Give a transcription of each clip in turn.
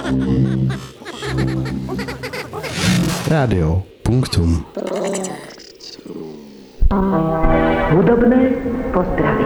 Rádio. Punktum. Hudobné pozdravy.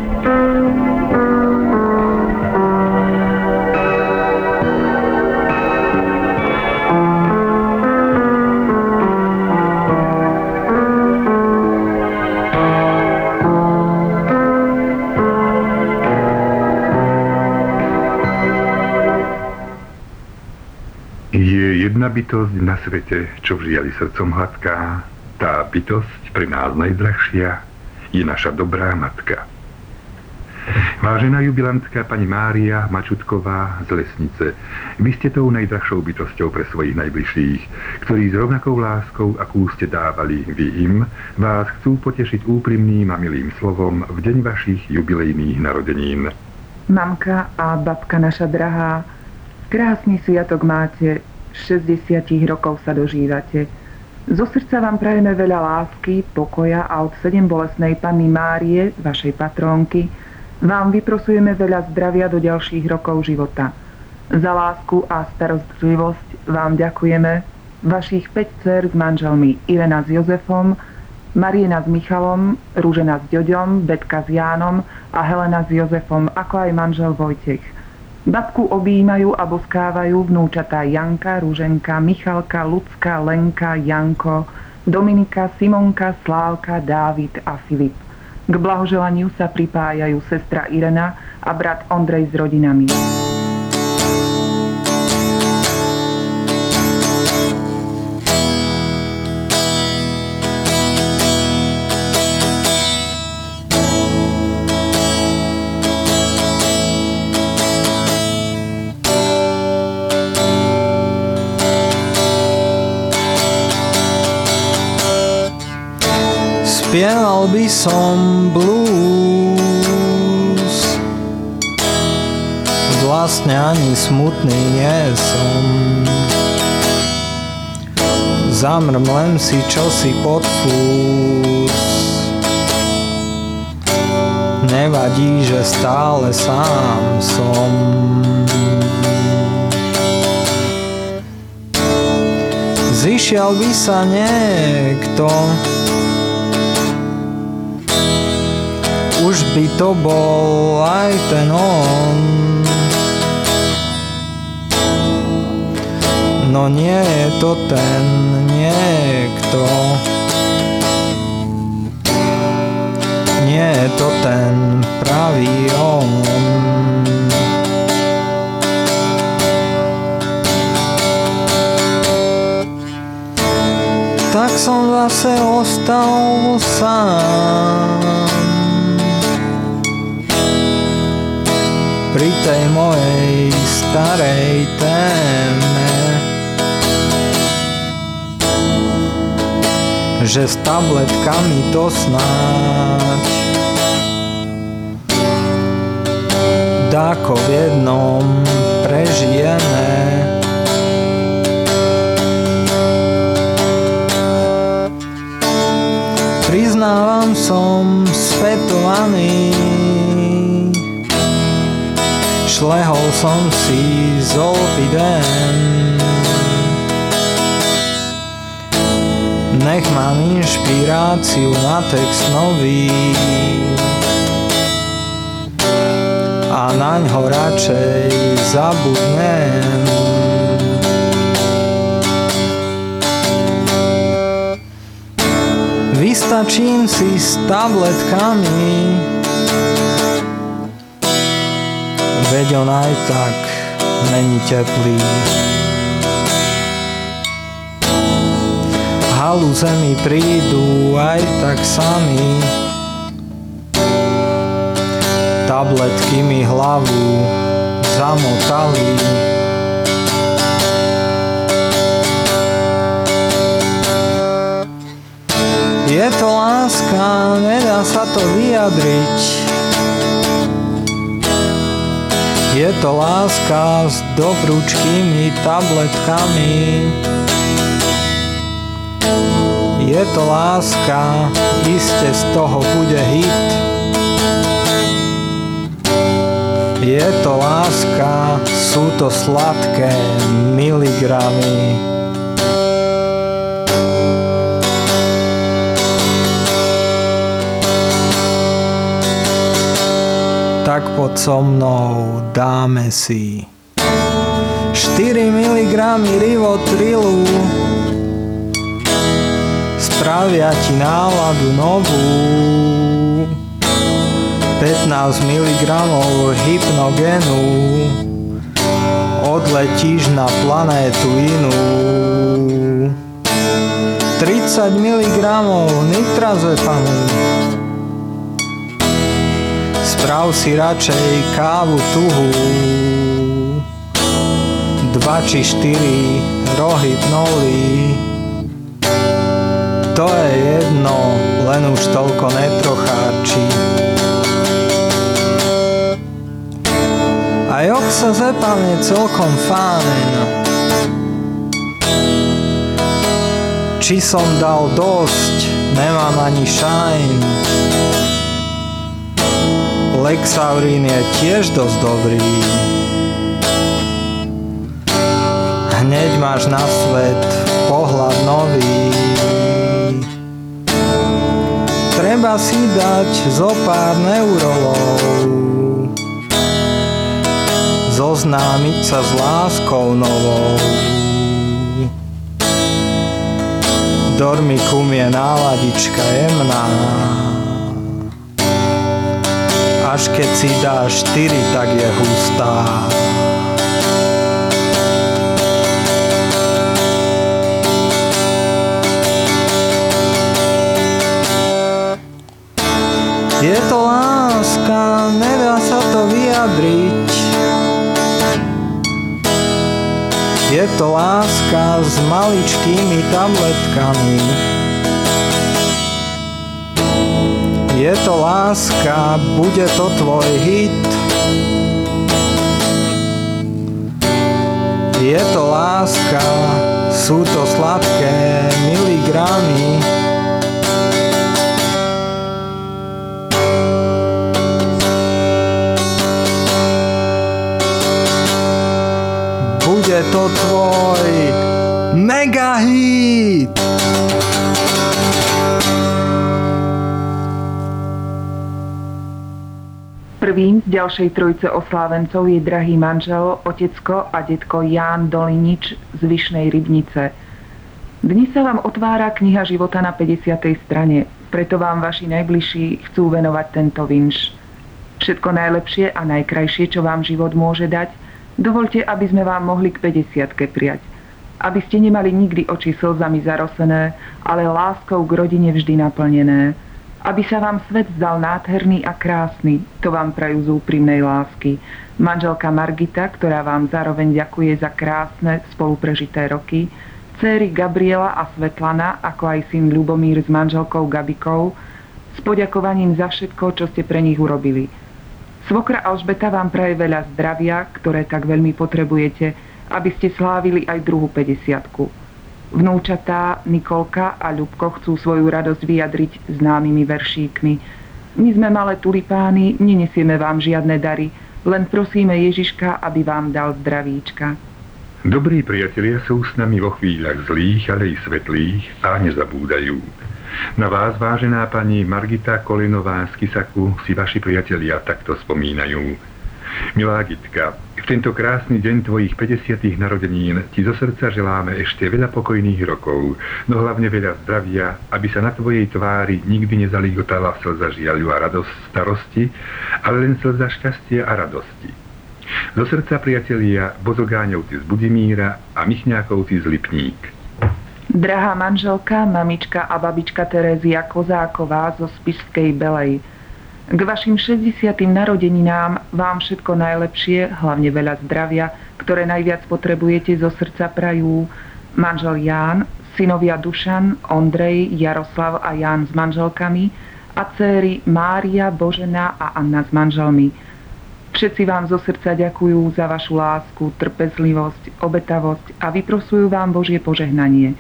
Je jedna bytosť na svete, čo v žiali srdcom hladká. Tá bytosť pre nás najdrahšia je naša dobrá matka. Vážená jubilantka pani Mária Mačutková z Lesnice, vy ste tou najdrahšou bytosťou pre svojich najbližších, ktorí s rovnakou láskou, akú ste dávali vy im, vás chcú potešiť úprimným a milým slovom v deň vašich jubilejných narodenín. Mamka a babka naša drahá, krásny sviatok máte, 60 rokov sa dožívate. Zo srdca vám prajeme veľa lásky, pokoja a od 7 bolestnej Panny Márie, vašej patrónky, vám vyprosujeme veľa zdravia do ďalších rokov života. Za lásku a starostlivosť vám ďakujeme, vašich 5 dcer s manželmi Irena s Jozefom, Mariena s Michalom, Ružena s Ďoďom, Betka s Jánom a Helena s Jozefom, ako aj manžel Vojtech. Babku objímajú a boskávajú vnúčatá Janka, Ruženka, Michalka, Lucka, Lenka, Janko, Dominika, Simonka, Slávka, Dávid a Filip. K blahoželaniu sa pripájajú sestra Irena a brat Ondrej s rodinami. Spieval by som blues, vlastne ani smutný nie som. Zamrmlem si čosi pod fús, nevadí, že stále sám som. Zišiel by sa niekto, už by to bol aj ten on. No nie je to ten niekto, nie je to ten pravý on. Tak som zase ostal sám pri tej mojej starej téme, že s tabletkami to snáď dáko v jednom prežijeme. Priznávam, som spätovaný, šlehol som si Zolpidem. Nech mám inšpiráciu na text nový a naňho radšej zabudnem. Vystačím si s tabletkami, veď on aj tak není teplý. Halúze mi prídu aj tak sami, tabletky mi hlavu zamotali. Je to láska, nedá sa to vyjadriť. Je to láska s dobrúčkými tabletkami. Je to láska, iste z toho bude hit. Je to láska, sú to sladké miligramy. Tak poď so mnou, dáme si 4 mg rivotrilu, spravia ti náladu novú. 15 mg hypnogenu, odletíš na planétu inú. 30 mg nitrazepanu, sprav si radšej kávu tuhú. 2 či 4 rohypnoly, to je jedno, len už toľko netrocháči. Aj oxazepam je celkom fajn. Či som dal dosť, nemám ani šajn. Lexaurín je tiež dosť dobrý. Hneď máš na svet pohľad nový. Treba si dať zo pár neurolov, zoznámiť sa s láskou novou. Dormikum je náladička jemná, až keď si dáš 4, tak je hustá. Je to láska, nedá sa to vyjadriť. Je to láska s maličkými tabletkami. Je to láska, bude to tvoj hit. Je to láska, sú to sladké miligramy. Bude to tvoj mega hit. Prvým z ďalšej trojice oslávencov je drahý manžel, otecko a detko Ján Dolinič z Vyšnej Rybnice. Dnes sa vám otvára kniha života na 50. strane, preto vám vaši najbližší chcú venovať tento vinš. Všetko najlepšie a najkrajšie, čo vám život môže dať, dovoľte, aby sme vám mohli k 50-ke prijať. Aby ste nemali nikdy oči slzami zarosené, ale láskou k rodine vždy naplnené. Aby sa vám svet zdal nádherný a krásny, to vám prajú z úprimnej lásky. Manželka Margita, ktorá vám zároveň ďakuje za krásne spoluprežité roky, dcéry Gabriela a Svetlana, ako aj syn Ľubomír s manželkou Gabikou, s poďakovaním za všetko, čo ste pre nich urobili. Svokra Alžbeta vám praje veľa zdravia, ktoré tak veľmi potrebujete, aby ste slávili aj druhú 50-ku. Vnúčatá Nikolka a Ľubko chcú svoju radosť vyjadriť známymi veršíkmi. My sme malé tulipány, nenesieme vám žiadne dary, len prosíme Ježiška, aby vám dal zdravíčka. Dobrí priatelia sú s nami vo chvíľach zlých, ale i svetlých a nezabúdajú. Na vás, vážená pani Margita Kolinová z Kisaku, si vaši priatelia takto spomínajú. Milá Gitka, v tento krásny deň tvojich 50. narodenín ti zo srdca želáme ešte veľa pokojných rokov, no hlavne veľa zdravia, aby sa na tvojej tvári nikdy nezaligotala slza žiaľu a radosť starosti, ale len slza šťastia a radosti. Zo srdca priatelia Bozogáňovci z Budimíra a Michňákovci z Lipník. Drahá manželka, mamička a babička Terézia Kozáková zo Spišskej Belej. K vašim 60. narodeninám vám všetko najlepšie, hlavne veľa zdravia, ktoré najviac potrebujete, zo srdca prajú manžel Ján, synovia Dušan, Ondrej, Jaroslav a Ján s manželkami a dcéry Mária, Božena a Anna s manželmi. Všetci vám zo srdca ďakujú za vašu lásku, trpezlivosť, obetavosť a vyprosujú vám Božie požehnanie.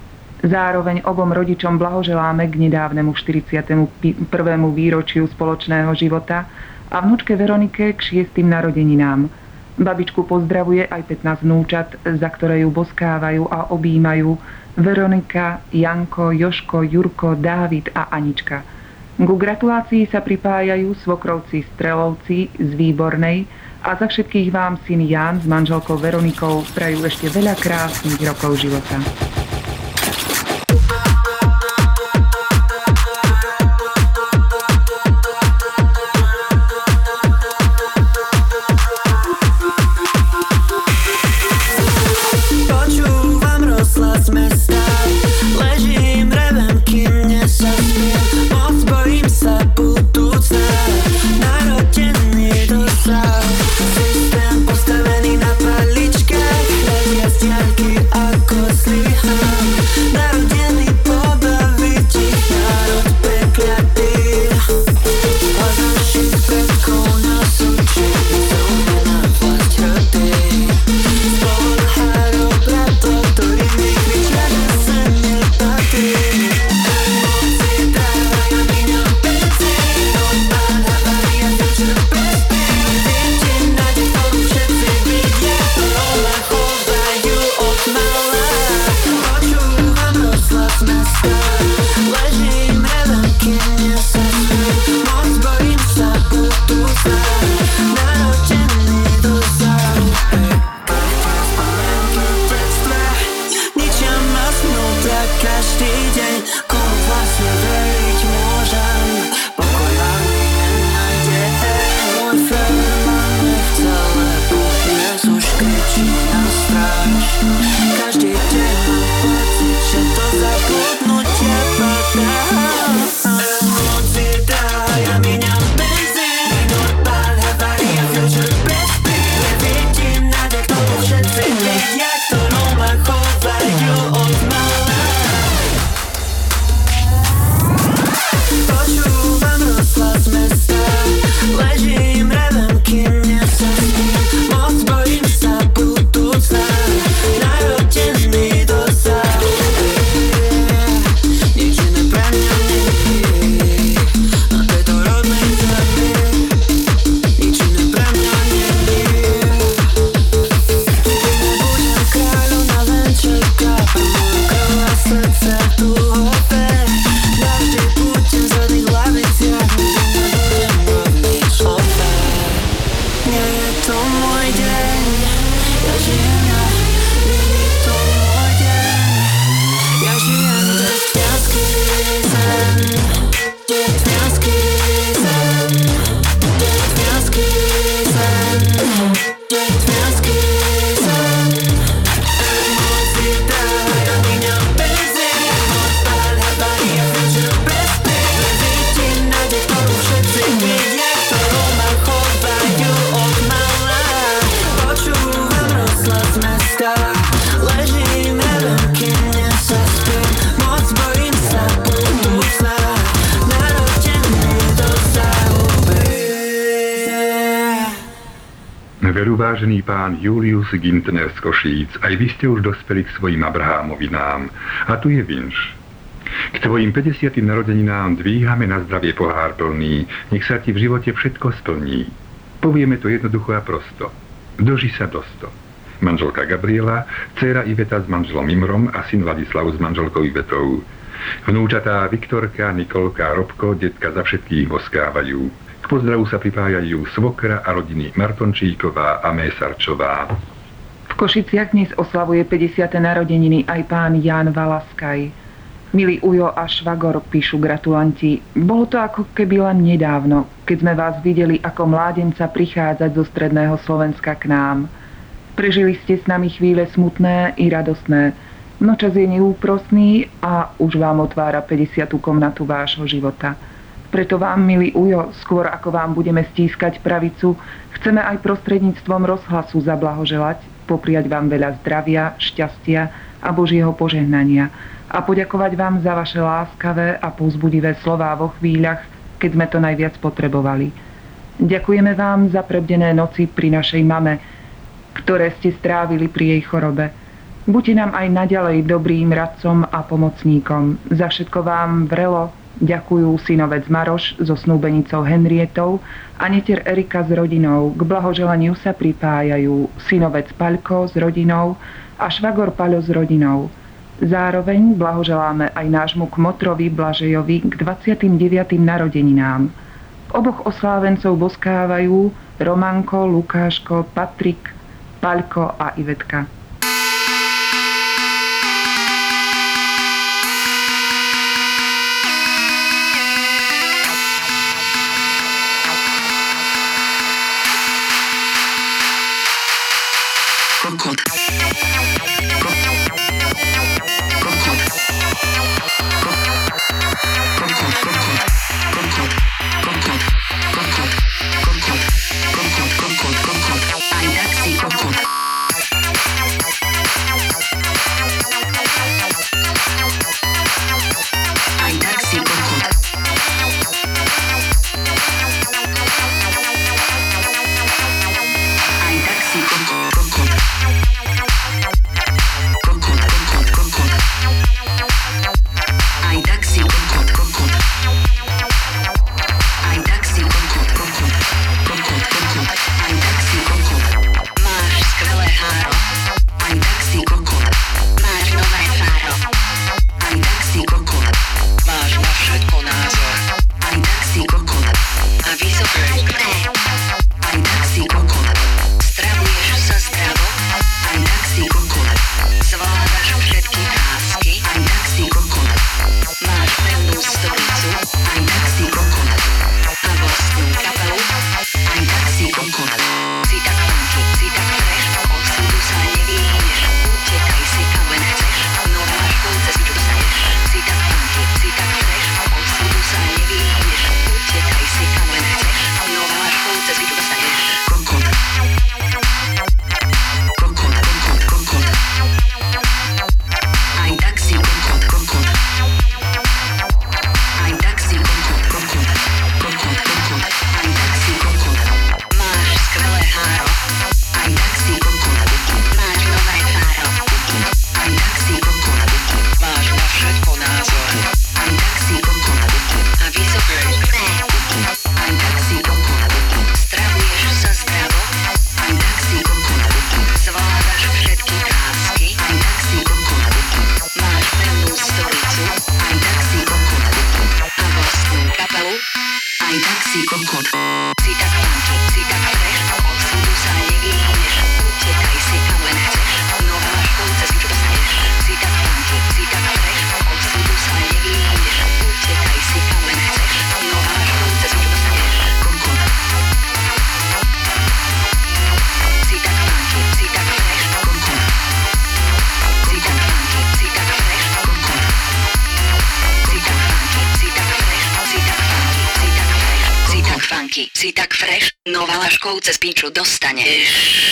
Zároveň obom rodičom blahoželáme k nedávnemu 41. výročiu spoločného života a vnúčke Veronike k 6. narodeninám. Babičku pozdravuje aj 15 vnúčat, za ktoré ju boskávajú a objímajú Veronika, Janko, Joško, Jurko, Dávid a Anička. Ku gratulácii sa pripájajú svokrovci Strelovci z Výbornej a za všetkých vám syn Ján s manželkou Veronikou prajú ešte veľa krásnych rokov života. Vážený pán Julius Gintner z Košíc, aj vy ste už dospeli k svojim Abrahámovinám. A tu je vinš. K tvojim 50. narodeninám dvíhame na zdravie pohár plný, nech sa ti v živote všetko splní. Povieme to jednoducho a prosto. Doži sa do 100. Manželka Gabriela, dcéra Iveta s manželom Imrom a syn Vladislav s manželkou Ivetou. Vnúčatá Viktorka, Nikolka, Robko, detka za všetkých boskávajú. K pozdravu sa pripájajú svokra a rodiny Martončíková a Mesarčová. V Košiciach dnes oslavuje 50. narodeniny aj pán Ján Valaskaj. Milý ujo a švagor, píšu gratulanti, bolo to ako keby len nedávno, keď sme vás videli ako mládenca prichádzať zo stredného Slovenska k nám. Prežili ste s nami chvíle smutné i radostné, no čas je neúprosný a už vám otvára 50. komnatu vášho života. Preto vám, milý ujo, skôr ako vám budeme stískať pravicu, chceme aj prostredníctvom rozhlasu zablahoželať, popriať vám veľa zdravia, šťastia a Božieho požehnania a poďakovať vám za vaše láskavé a povzbudivé slová vo chvíľach, keď sme to najviac potrebovali. Ďakujeme vám za prebdené noci pri našej mame, ktoré ste strávili pri jej chorobe. Buďte nám aj naďalej dobrým radcom a pomocníkom. Za všetko vám vrelo, Ďakujú synovec Maroš so snúbenicou Henrietou a netier Erika s rodinou. K blahoželaniu sa pripájajú synovec Paľko s rodinou a švagor Paľo s rodinou. Zároveň blahoželáme aj nášmu kmotrovi Blažejovi k 29. narodeninám. Oboch oslávencov boskávajú Romanko, Lukáško, Patrik, Paľko a Ivetka. Si tak fresh, no Valaškov cez piču dostaneš.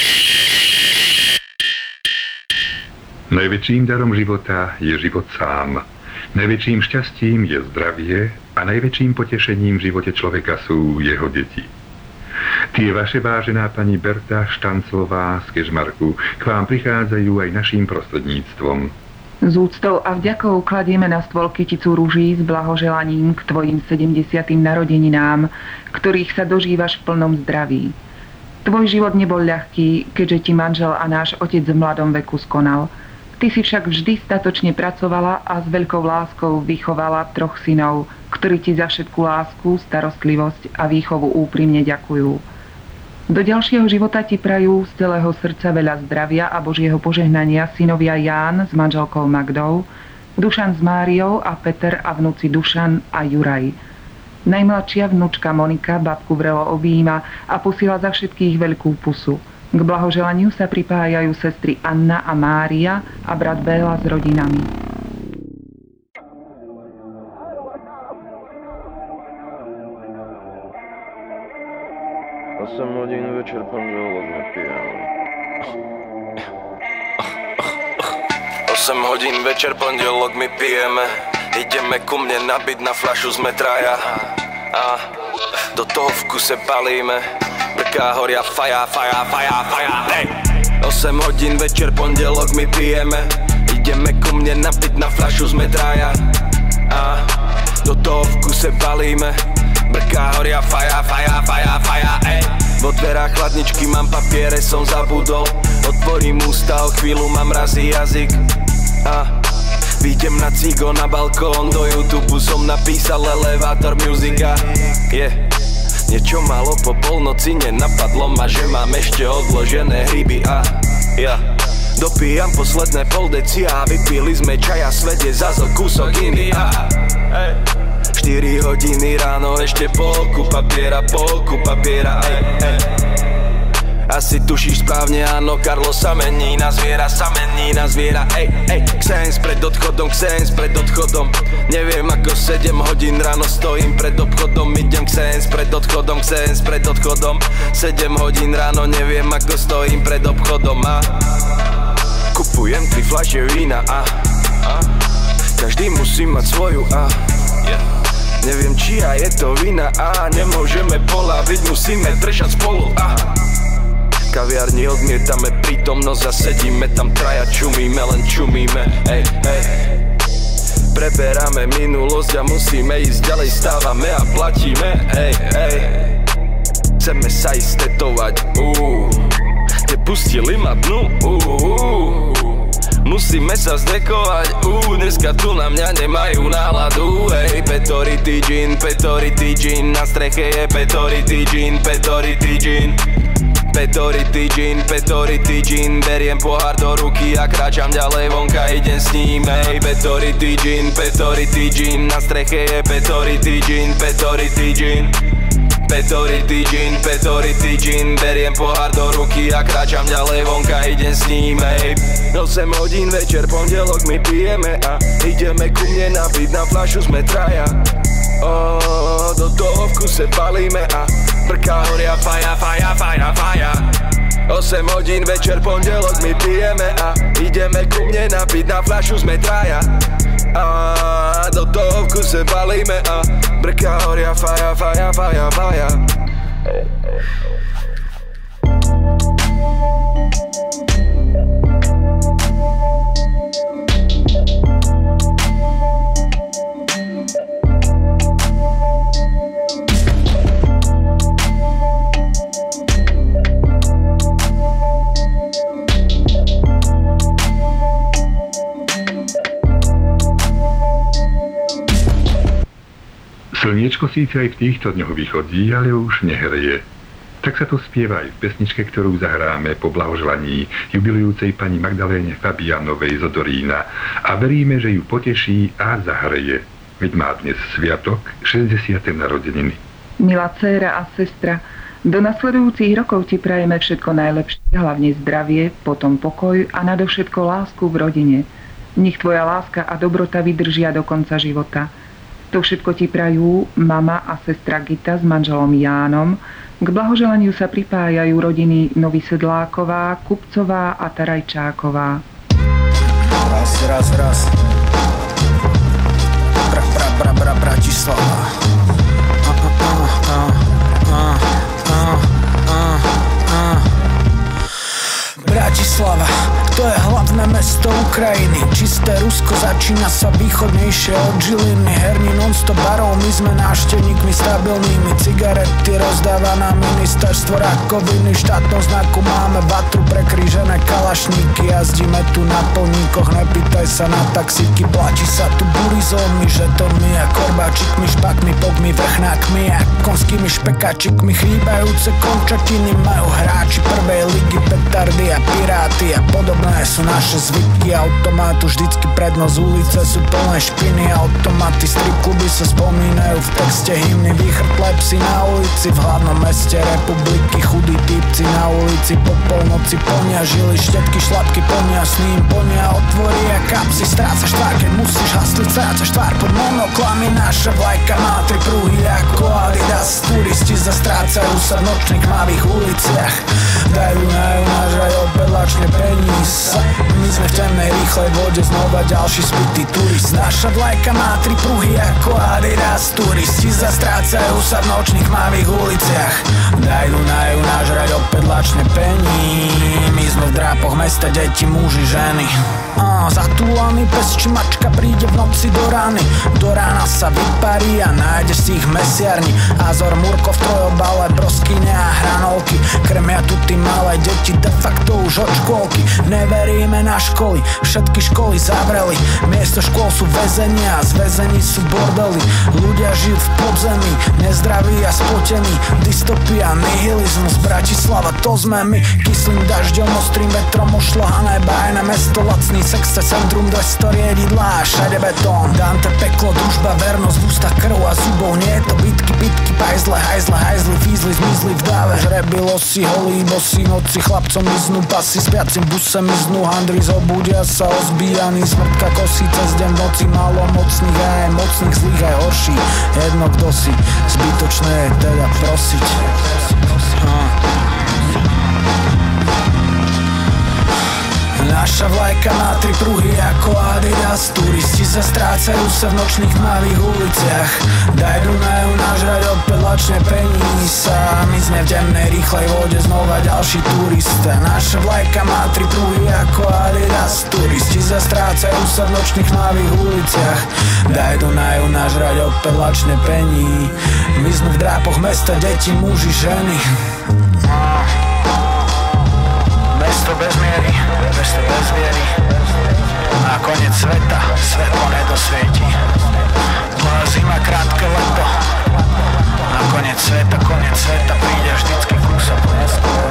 Najväčším darom života je život sám. Najväčším šťastím je zdravie a najväčším potešením v živote človeka sú jeho deti. Tie vaše, vážená pani Berta Štanclová z Kežmarku, k vám prichádzajú aj naším prostredníctvom. S úctou a vďakou kladieme na stôl kyticu ruží s blahoželaním k tvojim 70. narodeninám, ktorých sa dožívaš v plnom zdraví. Tvoj život nebol ľahký, keďže ti manžel a náš otec v mladom veku skonal. Ty si však vždy statočne pracovala a s veľkou láskou vychovala 3 synov, ktorí ti za všetku lásku, starostlivosť a výchovu úprimne ďakujú. Do ďalšieho života ti prajú z celého srdca veľa zdravia a Božieho požehnania synovia Ján s manželkou Magdou, Dušan s Máriou a Peter a vnúci Dušan a Juraj. Najmladšia vnúčka Monika babku vrelo objíma a posiela za všetkých veľkú pusu. K blahoželaniu sa pripájajú sestry Anna a Mária a brat Béla s rodinami. 8 hodín večer, pondelok nepijeme. 8 hodín večer, pondelok my pijeme. Ideme ku mne nabiť na fľašu z metraja a do toho v kuse palíme. Brká horia faja, hey! 8 hodín večer, pondelok my pijeme. Ideme ku mne nabiť na fľašu z metraja a do do toho v kuse balíme. Brká horia, faja, faja, faja, faja, ej. Vo dverách chladničky mám papiere, som zabudol. Otvorím ústa, o chvíľu mám mrazí jazyk. Výjdem na cigo, na balkón, do YouTube som napísal elevátor muzika. Niečo malo po polnoci, nenapadlo ma, že mám ešte odložené hryby. Ja dopíjam posledné pol deci a vypili sme čaja, svet je zas o kúsok iný. 4 hodiny ráno, ešte polku papiera, Asi tušíš správne, áno, Karlo sa mení na zviera, Ksens pred odchodom, neviem ako 7 hodín ráno stojím pred obchodom. Idem ksens pred odchodom, 7 hodín ráno, neviem ako stojím pred obchodom. Kupujem 3 fľaše vína každý musí mať svoju neviem čia je to vina nemôžeme poláviť, musíme držať spolu kaviarni odmietame prítomnosť a sedíme tam traja, čumíme, len čumíme. Preberáme minulosť a musíme ísť ďalej, stávame a platíme. Chceme sa ísť tetovať, te pustili ma dnu, musíme sa zdekovať, dneska tu na mňa nemajú náladu. Petority gin, na streche je petority gin, beriem pohár do ruky a kráčam ďalej vonka, idem s ním. Petority gin, na streche je petority gin, beriem pohár do ruky a kráčam ďalej vonka, idem s ním. 8 hodín večer, pondelok my pijeme a ideme ku mne napiť, na fľašu sme traja. Do toho v kuse balíme a brká horia, faja, faja, faja, faja. 8 hodín večer, pondelok my pijeme a ideme ku mne napiť, na fľašu sme traja. Do toho v kuse balíme a brká horia, faja, faja, faja, faja. Slniečko síce aj v týchto dňoch vychodí, ale už nehreje. Tak sa to spieva aj v pesničke, ktorú zahráme po blahoželaní jubilujúcej pani Magdaléne Fabianovej z Odorína a veríme, že ju poteší a zahreje. Veď má dnes sviatok 60. narodeniny. Milá dcéra a sestra, do nasledujúcich rokov ti prajeme všetko najlepšie, hlavne zdravie, potom pokoj a nadovšetko lásku v rodine. Nech tvoja láska a dobrota vydržia do konca života. To všetko ti prajú mama a sestra Gita s manželom Jánom. K blahoželaniu sa pripájajú rodiny Novysedláková, Kupcová a Tarajčáková. Raz. Bratislava. Bratislava, to je hlavné mesto Ukrajiny. Čisté Rusko začína sa východnejšie od Žiliny. Herní non-stop barov, my sme návštevníkmi stabilnými. Cigarety rozdáva nám ministerstvo rakoviny. Štátnom znaku máme vatru, prekrížené kalašníky. Jazdíme tu na polníkoch, nepýtaj sa na taxíky. Platí sa tu burizónmi, žetonmi a korbáčikmi, špakmi, pokmi, vrchnákmi a konskými špekáčikmi. Chýbajúce končatiny majú hráči prvej ligy, petardy a piráty a podobné sú naše zvyky. Automátu vždycky prednosť, ulice sú plné špiny. Automaty, stripkluby sa spomínajú v texte hymny. Výchrtlé psi na ulici v hlavnom meste republiky. Chudí týpci na ulici po polnoci plnia žily, štetky, šlapky plnia s ním, plnia otvory a kapsy. Strácaš tvár, keď musíš hasliť, strácaš tvár pod monoklami. Naša vlajka má 3 pruhy ako Adidas. Turisti zastrácajú sa v nočných tmavých uliciach. Dajú náš aj opäť lačne peníze. My sme v temnej rýchlej vode znova ďalší spitý turist. Naša vlajka má 3 pruhy ako Adidas. Turisti zastrácajú sa v nočných mavých uliciach. Dajdu najú nažrať opäť lačne pení. My sme v drápoch mesta, deti, muži, ženy. Zatúlaný pes či mačka príde v noci do rány. Do rána sa vyparí a nájde si ich mesiarni. Azor, Murko v trojobale, broskyne a hranolky. Krmia tu tí malé deti de facto už od škôlky. Neveríme na školy, všetky školy zavreli. Miesto škôl sú väzenia a z väzení sú bordely. Ľudia žijú v podzemí, nezdraví a spotení. Dystopia, nihilizmus, Bratislava, to sme my. Kyslým dažďom, ostrým vetrom, ošľahané bájne mesto, lacný sex, centrum 200 riedidlá a všade betón. Dante, peklo, družba, vernosť, v ústach krv a zubov. Nie je to bitky, pitky, pajzle, hajzli, fízli, zmizli v dáve. Žreby, losy, holí, bosí, noci, chlapcom miznú pasy, spiacim buse miznú handry, zobudia sa ozbíjaný, smrtka kosí cez deň v noci, málo mocných a aj mocných, zlých aj horší. Jedno kdo si, zbytočné je teda prosiť. Naša vlajka má 3 pruhy ako Adidas. Turisti sa strácajú sa v nočných tmavých uliciach. Dajdu najú nažrať opäť lačne peníza. My sme v temnej rýchlej vode znova ďalší turista. Naša vlajka má 3 pruhy ako Adidas. Turisti sa strácajú sa v nočných tmavých uliciach. Dajdu najú nažrať opäť lačne pení. My sme v drápoch mesta, deti, muži, ženy. Mesto bez miery, mesto bez viery. Na koniec sveta, svetlo nedosvieti. Dlhá zima, krátke leto. Na koniec sveta príde vždycky kúsok neskôr.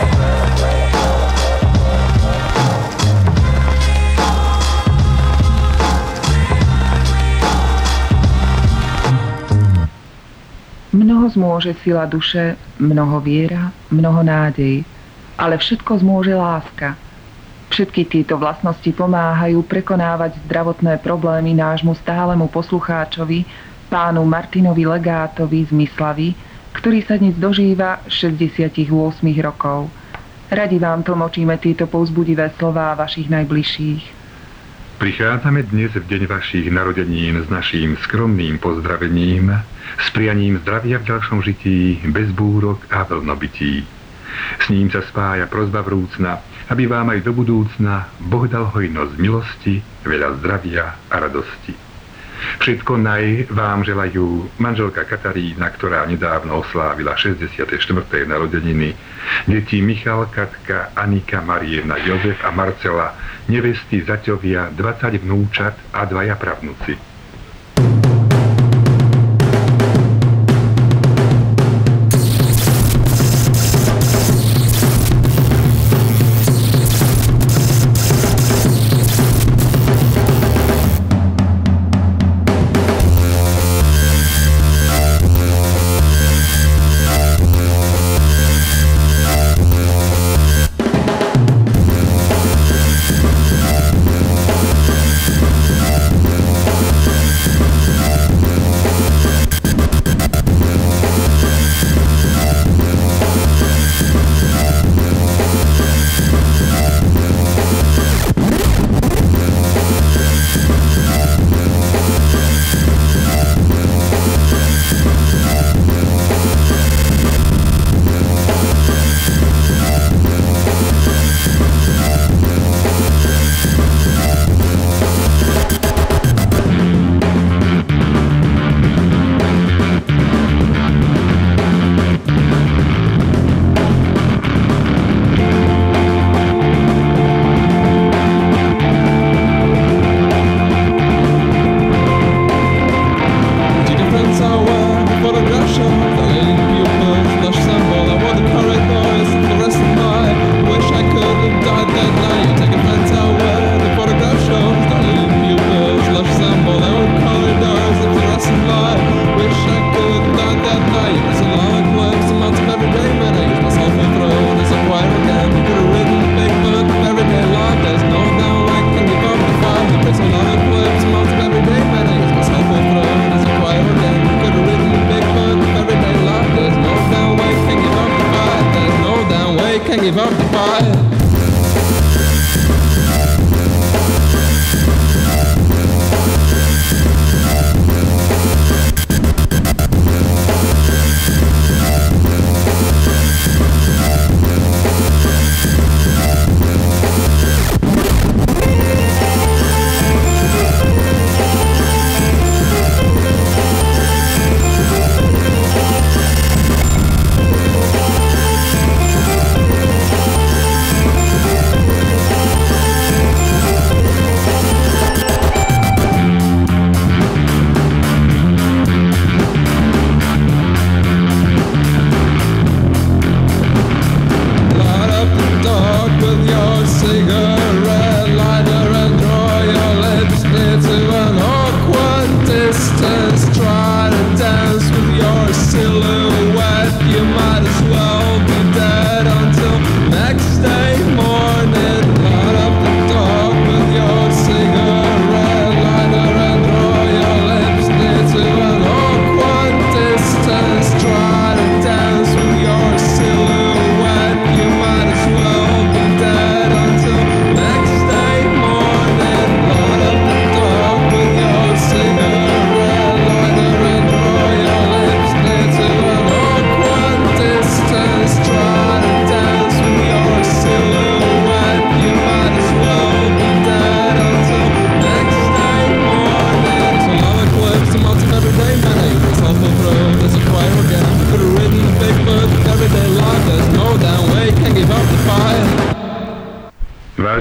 Mnoho zmôže sila duše, mnoho viera, mnoho nádej. Ale všetko zmôže láska. Všetky tieto vlastnosti pomáhajú prekonávať zdravotné problémy nášmu stálemu poslucháčovi, pánu Martinovi Legátovi z Myslavy, ktorý sa dnes dožíva 68 rokov. Radi vám tlmočíme tieto povzbudivé slová vašich najbližších. Prichádzame dnes v deň vašich narodenín s naším skromným pozdravením, s prianím zdravia v ďalšom žití, bez búrok a vlnobytí. S ním sa spája prosba vrúcna, aby vám aj do budúcna Boh dal hojnosť milosti, veľa zdravia a radosti. Všetko naj vám želajú manželka Katarína, ktorá nedávno oslávila 64. narodeniny, deti Michal, Katka, Anika, Marievna, Jozef a Marcela, nevesty, zaťovia, 20 vnúčat a 2 pravnuci.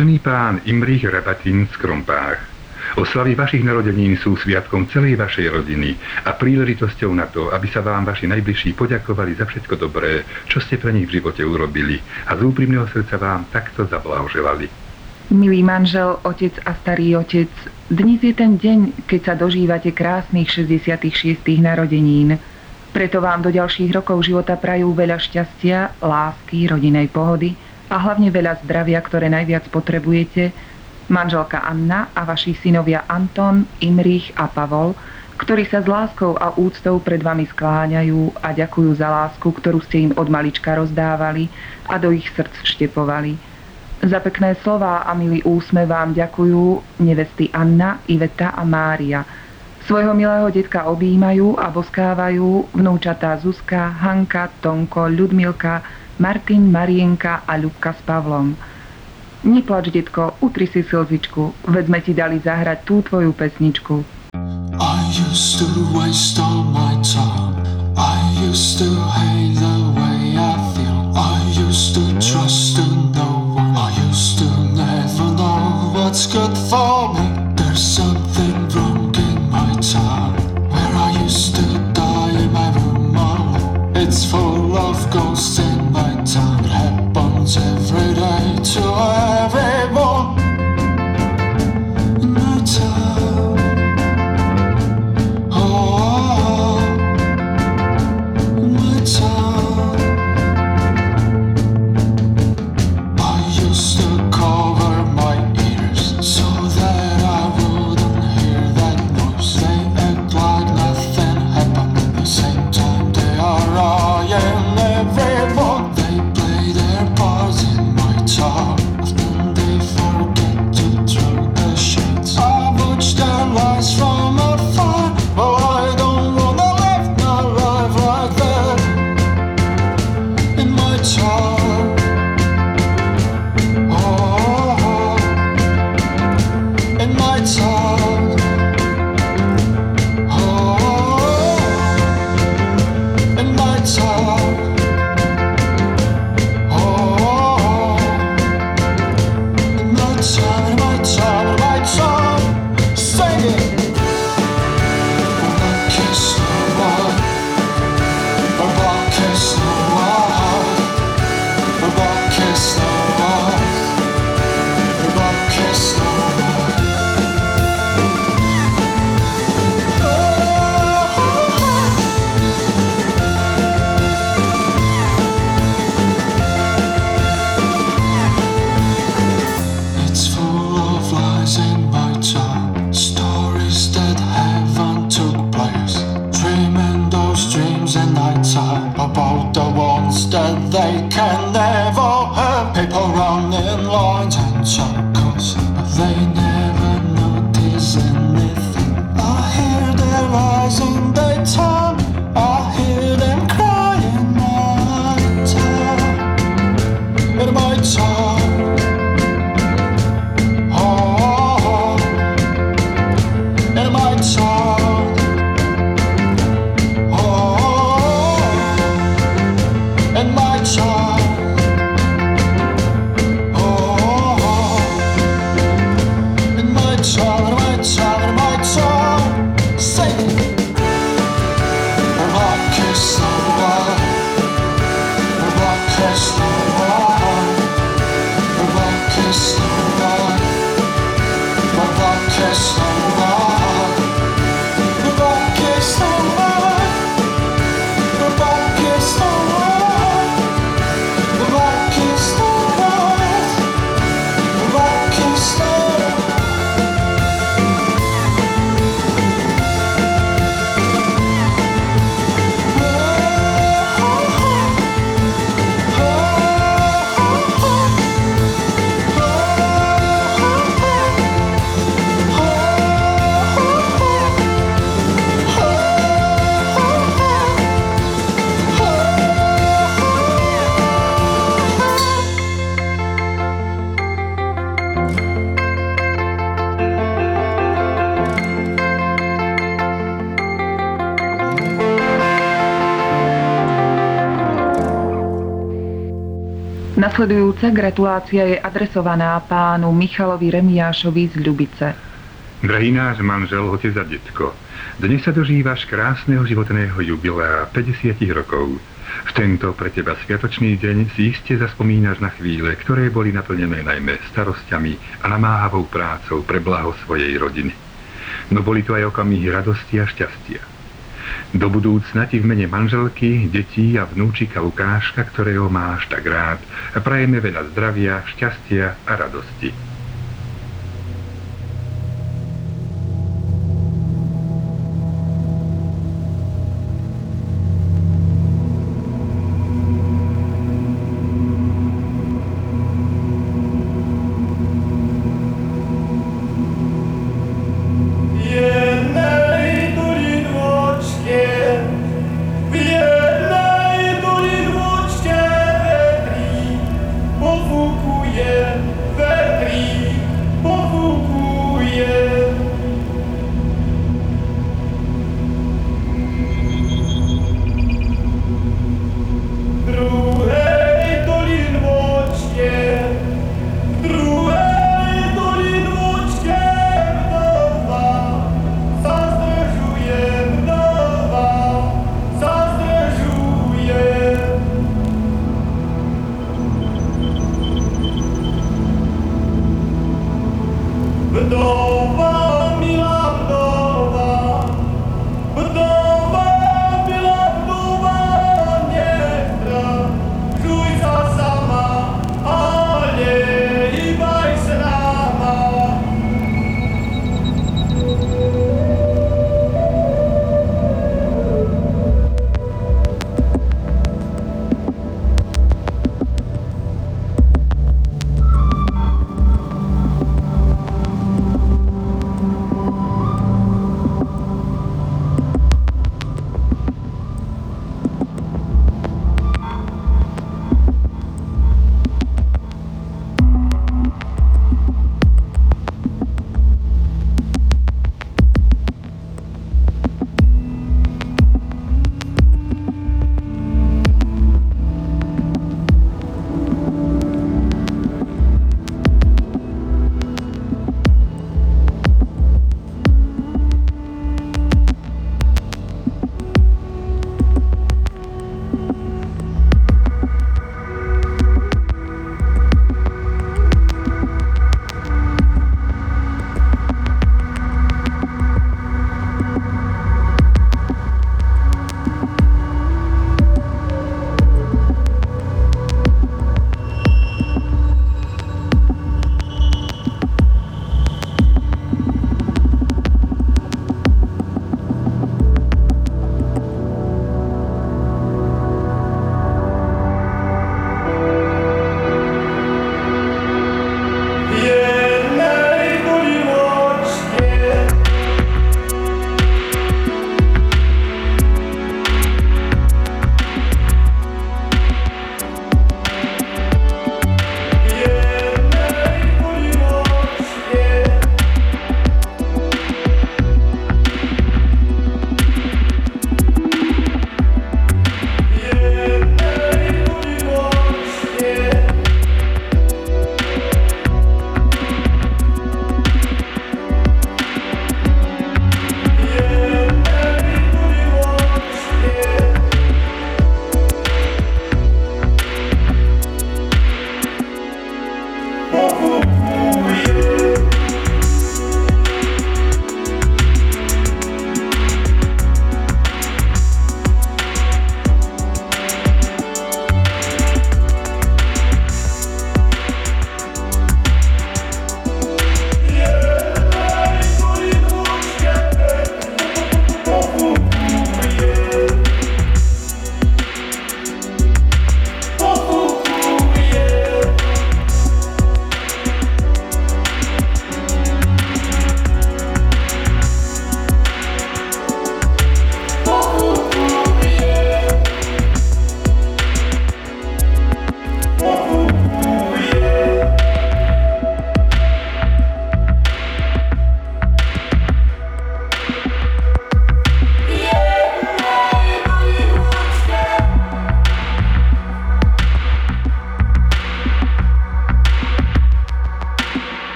Vážený pán Imrich Rabatin z Krompách, oslavy vašich narodenín sú sviatkom celej vašej rodiny a príležitosťou na to, aby sa vám vaši najbližší poďakovali za všetko dobré, čo ste pre nich v živote urobili a z úprimného srdca vám takto zablahoželali. Milý manžel, otec a starý otec, dnes je ten deň, keď sa dožívate krásnych 66. narodenín. Preto vám do ďalších rokov života prajú veľa šťastia, lásky, rodinej pohody a hlavne veľa zdravia, ktoré najviac potrebujete, manželka Anna a vaši synovia Anton, Imrich a Pavol, ktorí sa s láskou a úctou pred vami skláňajú a ďakujú za lásku, ktorú ste im od malička rozdávali a do ich srdc vštepovali. Za pekné slová a milý úsmev vám ďakujú nevesty Anna, Iveta a Mária. Svojho milého detka objímajú a boskávajú vnúčatá Zuzka, Hanka, Tonko, Ľudmilka, Martin, Marienka a Ľubka s Pavlom. Neplač, detko, utri si slzičku, veď sme ti dali zahrať tú tvoju pesničku. I used to waste all my time. I used to hate the way I feel. I used to trust in no one. I used to never know what's good for me. There's something wrong in my town, where I used to die in my room alone. It's full of ghosts in my town. It happens every day to everyone in my town. Oh, in my town. I used to cover my ears so that I wouldn't hear that noise. They act like nothing happened. At the same time they are eyeing everyone. They play their parts in my town. Often they forget to throw the shades. I watch their lies from afar. Well, I don't wanna live my life like that in my town. Oh, in my town. Oh, in my town. Oh, in my town, in my town, in my town. Sing it. Black is the one. Black is the one. Black is the one. Black is the one. It's full of lies in my town. Stories that haven't took place. Dreaming those dreams in night time about the ones that they can never have. People running lines and circles, but they never notice anything. I hear their lies in daytime. I hear them crying night time. In my town. Oh, in my town. Oh, in my town. Oh, in my town, in my town, in my town. Say it. Black is the one. Black is the one. Black is the one. Black is the one. Black is the one. Black is the one. Black is the one. Black is the one. Oh, Nasledujúca gratulácia je adresovaná pánu Michalovi Remiášovi z Ľubice. Drahý náš manžel, otec a detko, dnes sa dožívaš krásneho životného jubilea 50 rokov. V tento pre teba sviatočný deň si iste zaspomínaš na chvíle, ktoré boli naplnené najmä starosťami a namáhavou prácou pre blaho svojej rodiny. No boli to aj okamihy radosti a šťastia. Do budúcna ti v mene manželky, detí a vnúčika Lukáška, ktorého máš tak rád, prajeme veľa zdravia, šťastia a radosti.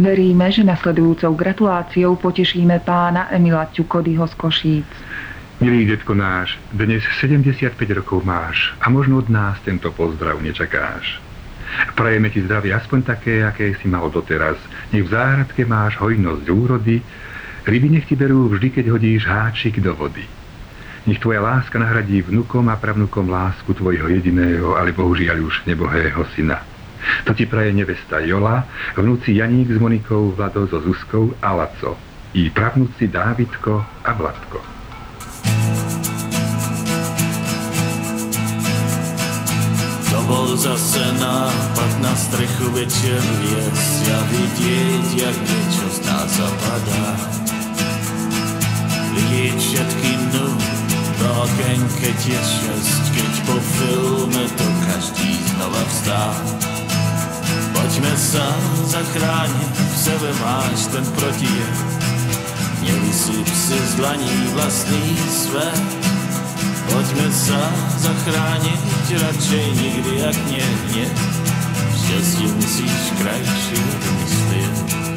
Veríme, že nasledujúcou gratuláciou potešíme pána Emila Ťukodyho z Košíc. Milý detko náš, dnes 75 rokov máš a možno od nás tento pozdrav nečakáš. Prajeme ti zdravie aspoň také, aké si mal doteraz. Nech v záhradke máš hojnosť úrody, ryby nech ti berú vždy, keď hodíš háčik do vody. Nech tvoja láska nahradí vnukom a pravnukom lásku tvojho jediného, ale bohužiaľ už nebohého syna. To ti praje nevesta Jola, vnúci Janík s Monikou, Vlado so Zuzkou a Laco, i pravnúci Dávidko a Vladko. To bol zase nápad na strechu večer viesť a vidieť, jak niečo z nás zapadá. Vidieť všetky dnu do okeň, keď je šesť, keď po filme to každý znova vzdá. Poďme sa zachrániť, v sebe máš ten protijev. Nevysyp si z dlaní vlastný svet. Poďme sa zachrániť, radšej nikdy jak nie. Šťastie musíš krajšie myslieť.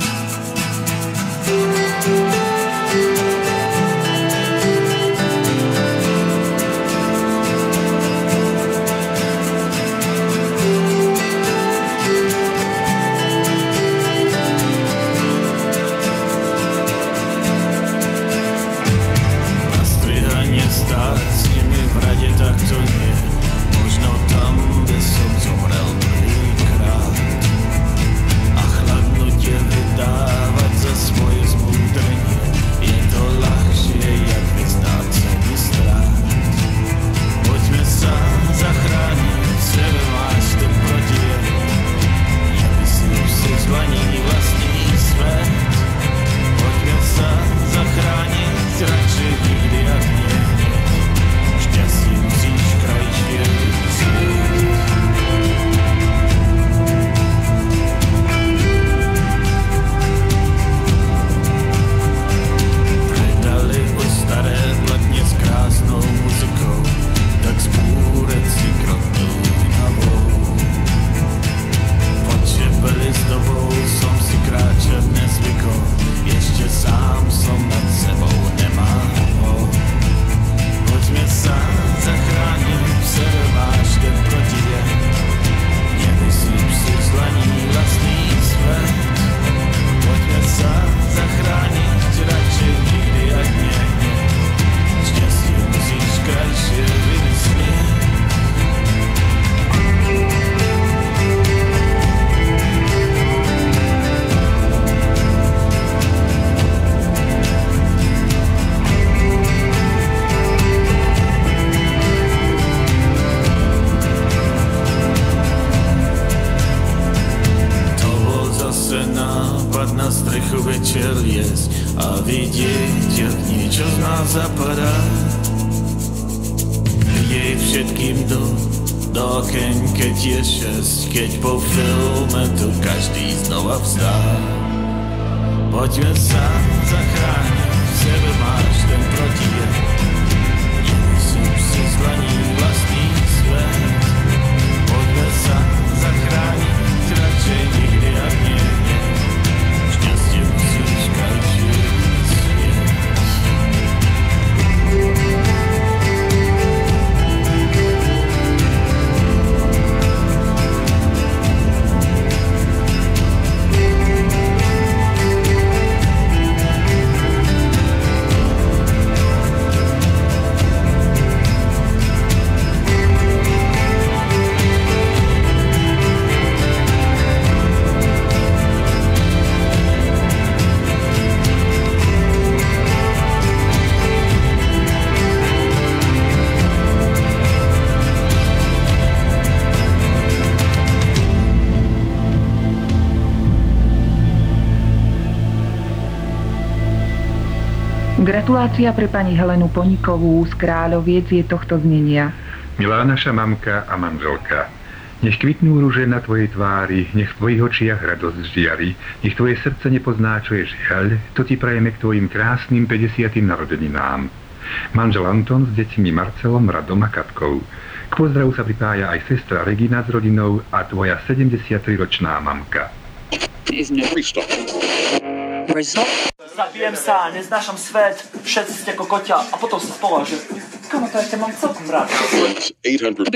Tak to nie, možno tam, kde som zomrel prvýkrát. A chladnutie vydávať za svoje zmúdrenie, je to ľahšie, jak vyznáť sa nestrát. Poďme sa zachrániť, v sebe máš ten protijev. Nevysyp si z dlaní vlastný svet. Poďme sa zachrániť, radšej nikdy jak nie. Šťastie musíš krajšie vymyslieť. Predali už staré platne s krásnou muzikou, tak zbúrec si kroknul hlavou. Počepeli s dobou som si kráčať nezvykol, ešte sám som nad sebou nemával. Poďme sa zachrániť, v sebe máš ten protijev. Nevysyp si z dlaní vlastný svet. Poďme sa zachrániť, radšej nikdy jak nie. Šťastie musíš krajšie vymyslieť. Nápad na strechu večer jesť a vidieť, jak niečo z nás zapadá. Vidieť všetkým do okeň, keď je šesť, keď po filme tu každý znova vzdá. Poďme sa zachrániť, v sebe máš ten protijev. Nevysyp si z dlaní vlastný svet. Poďme sa zachrániť, radšej nikdy jak nie. Šťastie musíš krajšie myslieť. Gratulácia pre pani Helenu Ponikovú z Kráľoviec je tohto znenia. Milá naša mamka a manželka, nech kvitnú ruže na tvojej tvári, nech v tvojich očiach radosť žiari, nech tvoje srdce nepozná, čo je žiaľ, to ti prajeme k tvojim krásnym 50. narodeninám. Manžel Anton s deťmi Marcelom, Radom a Katkou. K pozdravu sa pripája aj sestra Regina s rodinou a tvoja 73-ročná mamka. Zabijem sa, neznášam svet, všetci ste ako koťa a potom sa spola, že kamo to ešte mám celkom rád. 800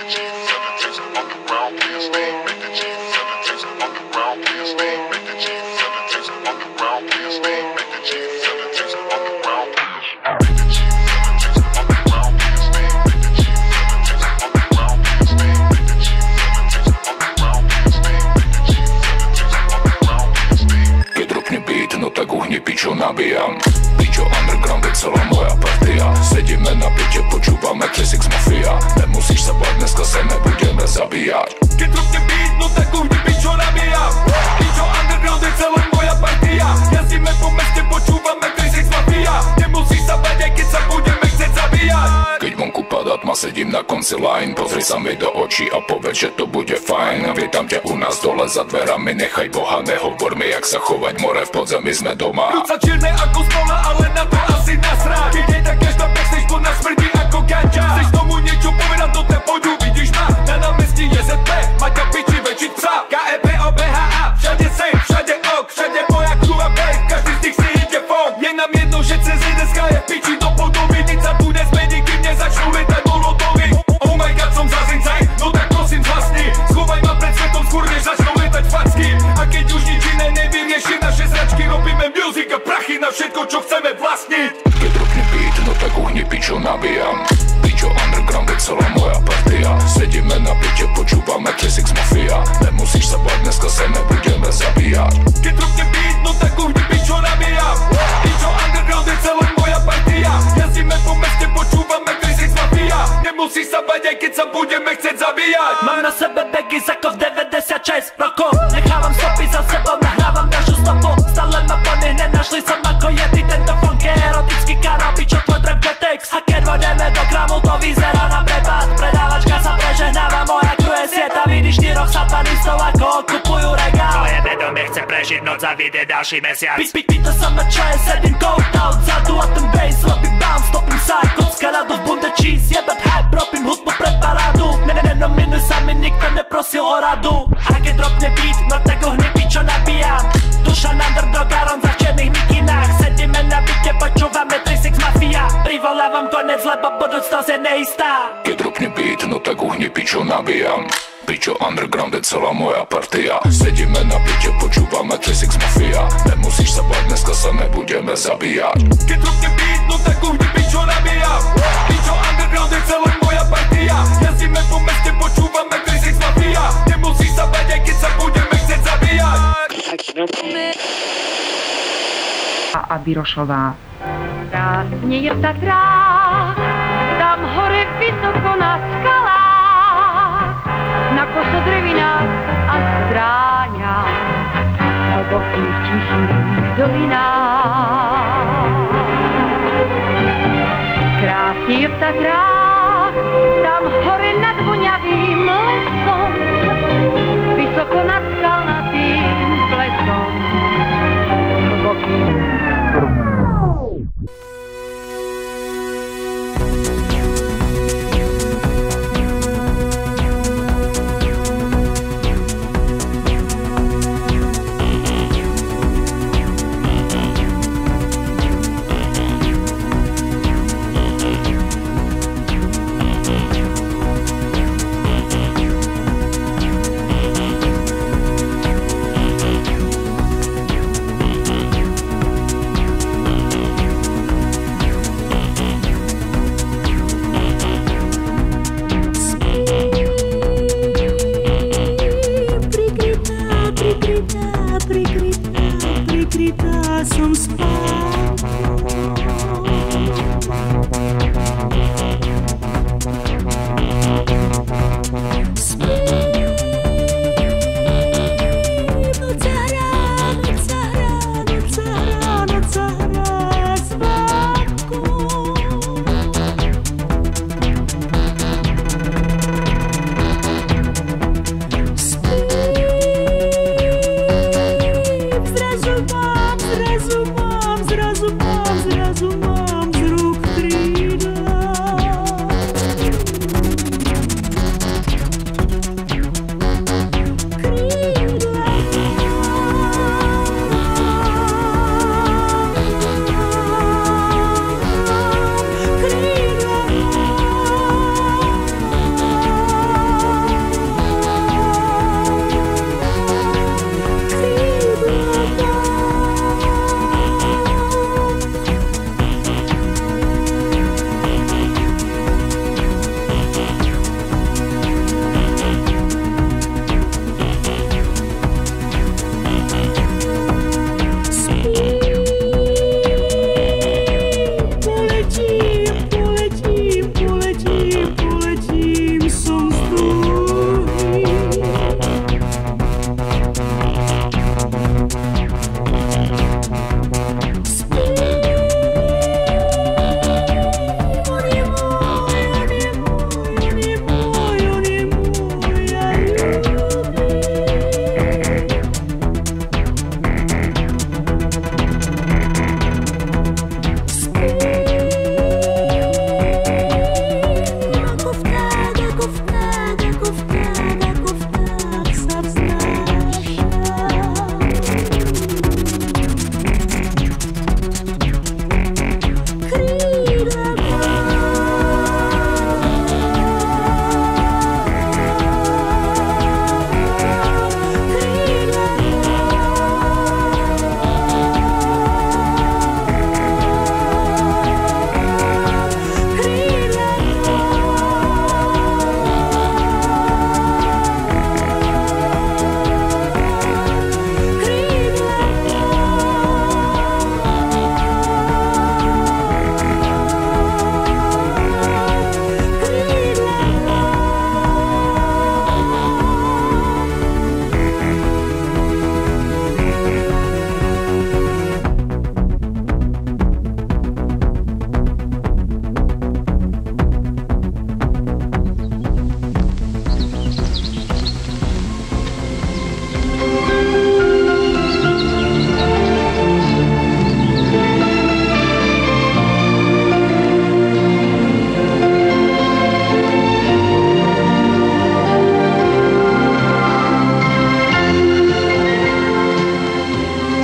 tak uhni pičo nabijam. Pičo underground je celá moja partia. Sedíme na piče, počúvame Classics Mafia. Nemusíš sa bať, dneska sa nebudeme zabíjať. Keď rupne beat, no tak uhni pičo nabijam. Pičo underground je celá moja partia. Jazdíme po meste, počúvame Classics Mafia. Nemusíš sa bať, aj keď sa budeme chcieť zabíjať. Keď vonku padá tma, sedím na konci line. Pozri sa mi do očí a povedz, že to bude fajn. Vítam ťa u nás dole za dverami, nechaj Boha, nehovor mi, jak sa chovať, more v podzemí sme doma. Ľud sa čierne ako stola, ale na to asi nasrať. Keď je tak každá backstage, po nás smrdí ako ganča. Chceš tomu niečo povedať, do ťa poďu, vidíš ma na námestí JZP, Maťa piči väčšiť psa. KEP, OBHA, všade safe, všade ok, všade moja crew a babe, každý z nich si ide fok. Je nám jedno, že cez IDSK je piči do podoby, nic sa tu nezmení, kým nezačnú lietať molotovy. Oh my god, som zazincaj, no tak prosím zhasni. Schovaj ma pred svetom skôr, než začnú lietať facky. A keď už nič iné nevyrieši, naše zračky robíme music a prachy na všetko, čo chceme vlastniť. Keď rupne beat, no tak uhni pičo nabijam. Pičo underground je celá moja partia. Sedíme na piče, počúvame Classics Mafia. Nemusíš sa bať, dneska sa nebudeme zabíjať. Keď rupne beat, no tak uhni pičo nabijam. Pičo underground je celá moja partia. Jazdíme po meste, počúvame Classics Mafia. Nemusíš sa bať, aj keď sa budeme chcieť zabíjať. Mám na sebe bagy ako v 96 rokov. Nechávam stopy za sebou, nahrávam našu stopu. Stále ma plný, nenašli som ako jedy. Tento funk je erotický kanál, pičo tvoj trap text. A keď vodeme do kramu, to vyzerá na prepad. Predávačka sa prežehnáva, moja crew je sieta. Vidíš 4 satanistov, ako okupujú regál. Tvoje vedomie chce prežiť noc a vidieť ďalší mesiac. Pýta sa ma čo je, sedím cold out zadu a ten bass robím bounce, stopím sa kocka radu v bunde cheese. Jebať hype, robím hudbu pre parádu. Nenominuj sa mi, nikto neprosil o radu. A keď dropne beat, no tak uhni pičo nabíjam. Duša na underdog a ron za černých mikinách. Sedíme na byte, počúvame 36 Mafia. Privolávam konec, lebo budúcnosť je neistá. Keď rupne beat, no tak uhni pičo nabíjam. Pičo underground je celá moja partia. Sedíme na piče, počúvame Classics Mafia. Nemusíš sa bať, dneska sa nebudeme zabíjať. Keď rupne beat, no tak uhni pičo nabíjam. Pičo underground je celá moja partia. Jazdíme po meste, počúvame Classics Mafia. Nemusíš sa bať, aj keď sa budeme chcieť zabíjať. A Birošová. Krásne je v Tatrách, tam hore vysoko na skalách, na kosodrevinách a stráňach, v hlbokých tichých dolinách. Krásne je v Tatrách, tam hore nad voňavým lesom, vysoko nad skalnatým plesom, hlbokým.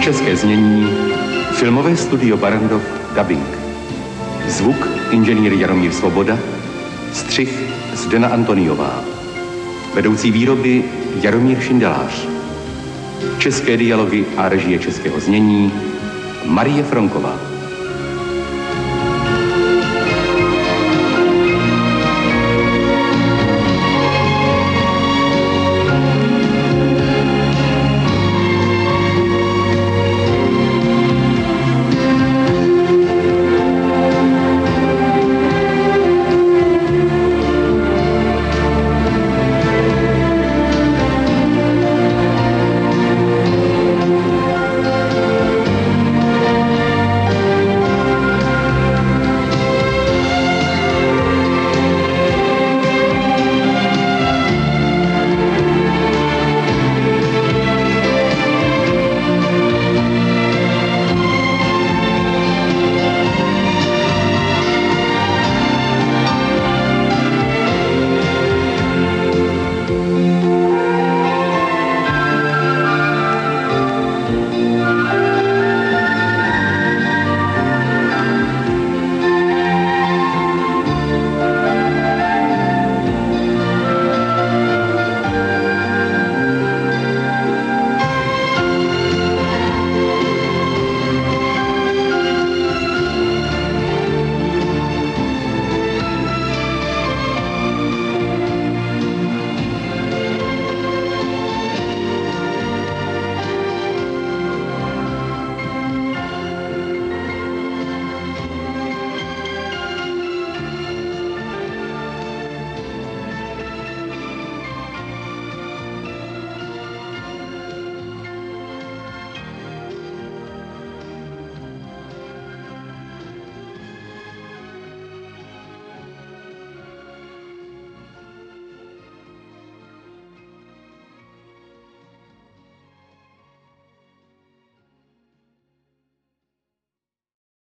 České znění filmové studio Barrandov Dubbing. Zvuk inženýr Jaromír Svoboda, střih Zdena Antoniová. Vedoucí výroby Jaromír Šindelář. České dialogy a režie českého znění Marie Fronková.